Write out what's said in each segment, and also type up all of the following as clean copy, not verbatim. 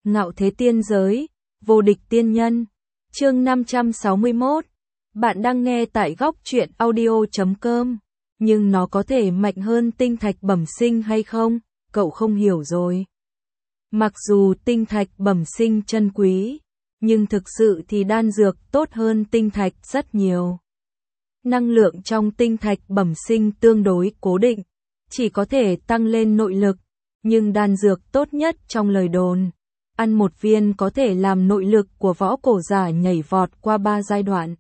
Ngạo thế tiên giới, vô địch tiên nhân. Chương 561. Bạn đang nghe tại góc truyện audio.com. Nhưng nó có thể mạnh hơn tinh thạch bẩm sinh hay không? Cậu không hiểu rồi. Mặc dù tinh thạch bẩm sinh chân quý, nhưng thực sự thì đan dược tốt hơn tinh thạch rất nhiều. Năng lượng trong tinh thạch bẩm sinh tương đối cố định, chỉ có thể tăng lên nội lực, nhưng đan dược tốt nhất trong lời đồn, ăn một viên có thể làm nội lực của võ cổ giả nhảy vọt qua 3 giai đoạn.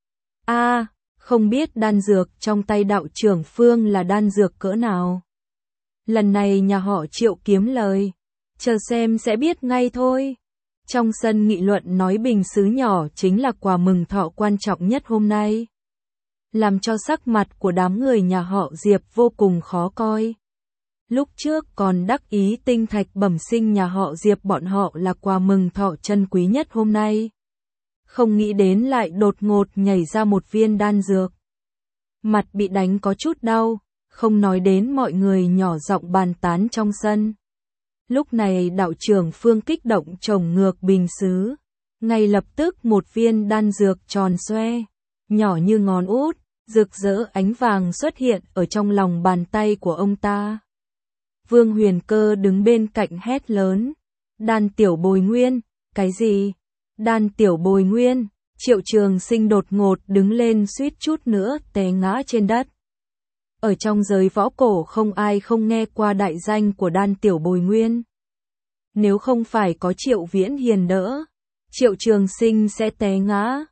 Không biết đan dược trong tay đạo trưởng Phương là đan dược cỡ nào. Lần này nhà họ Triệu kiếm lời, chờ xem sẽ biết ngay thôi. Trong sân nghị luận nói bình sứ nhỏ chính là quà mừng thọ quan trọng nhất hôm nay, làm cho sắc mặt của đám người nhà họ Diệp vô cùng khó coi. Lúc trước còn đắc ý tinh thạch bẩm sinh nhà họ Diệp bọn họ là quà mừng thọ chân quý nhất hôm nay. Không nghĩ đến lại đột ngột nhảy ra một viên đan dược. Mặt bị đánh có chút đau, không nói đến mọi người nhỏ giọng bàn tán trong sân. Lúc này đạo trưởng Phương kích động chồng ngược bình sứ. Ngay lập tức một viên đan dược tròn xoe, nhỏ như ngón út, rực rỡ ánh vàng xuất hiện ở trong lòng bàn tay của ông ta. Vương Huyền Cơ đứng bên cạnh hét lớn. Đan tiểu bồi nguyên, cái gì? Đan tiểu bồi nguyên, Triệu Trường Sinh đột ngột đứng lên suýt chút nữa té ngã trên đất. Ở trong giới võ cổ không ai không nghe qua đại danh của đan tiểu bồi nguyên. Nếu không phải có Triệu Viễn Hiền đỡ, Triệu Trường Sinh sẽ té ngã.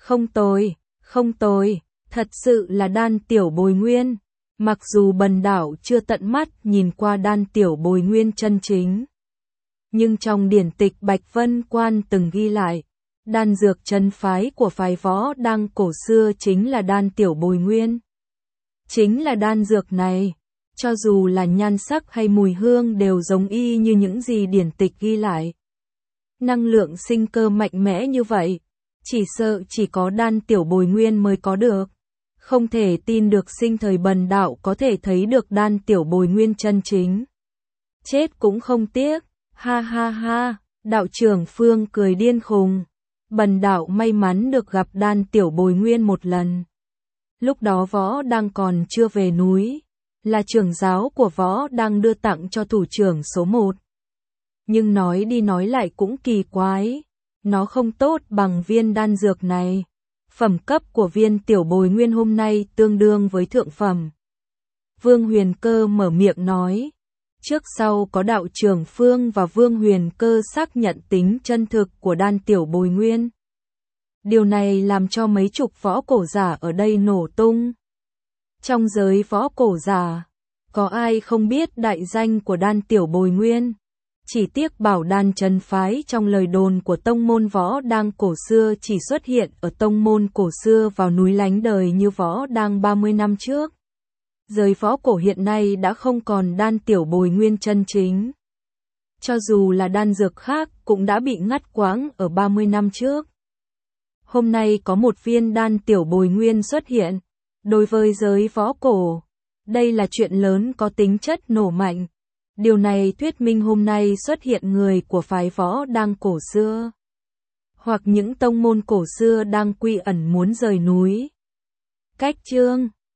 Không tồi, thật sự là đan tiểu bồi nguyên. Mặc dù Bần Đạo chưa tận mắt nhìn qua đan tiểu bồi nguyên chân chính, nhưng trong điển tịch Bạch Vân Quan từng ghi lại, đan dược chân phái của phái võ đăng cổ xưa chính là đan tiểu bồi nguyên. Chính là đan dược này, cho dù là nhan sắc hay mùi hương đều giống y như những gì điển tịch ghi lại. Năng lượng sinh cơ mạnh mẽ như vậy, chỉ sợ chỉ có đan tiểu bồi nguyên mới có được. Không thể tin được sinh thời Bần Đạo có thể thấy được đan tiểu bồi nguyên chân chính. Chết cũng không tiếc, ha ha ha, đạo trưởng Phương cười điên khùng. Bần Đạo may mắn được gặp đan tiểu bồi nguyên một lần. Lúc đó võ đang còn chưa về núi, là trưởng giáo của võ đang đưa tặng cho thủ trưởng số 1. Nhưng nói đi nói lại cũng kỳ quái, nó không tốt bằng viên đan dược này. Phẩm cấp của viên tiểu bồi nguyên hôm nay tương đương với thượng phẩm. Vương Huyền Cơ mở miệng nói. Trước sau có đạo trưởng Phương và Vương Huyền Cơ xác nhận tính chân thực của đan tiểu bồi nguyên. Điều này làm cho mấy chục võ cổ giả ở đây nổ tung. Trong giới võ cổ giả, có ai không biết đại danh của đan tiểu bồi nguyên? Chỉ tiếc bảo đan chân phái trong lời đồn của tông môn võ đang cổ xưa chỉ xuất hiện ở tông môn cổ xưa vào núi lánh đời như võ đang 30 năm trước. Giới võ cổ hiện nay đã không còn đan tiểu bồi nguyên chân chính. Cho dù là đan dược khác cũng đã bị ngắt quãng ở 30 năm trước. Hôm nay có một viên đan tiểu bồi nguyên xuất hiện. Đối với giới võ cổ, đây là chuyện lớn có tính chất nổ mạnh. Điều này thuyết minh hôm nay xuất hiện người của phái võ đang cổ xưa, hoặc những tông môn cổ xưa đang quy ẩn muốn rời núi. Cách chương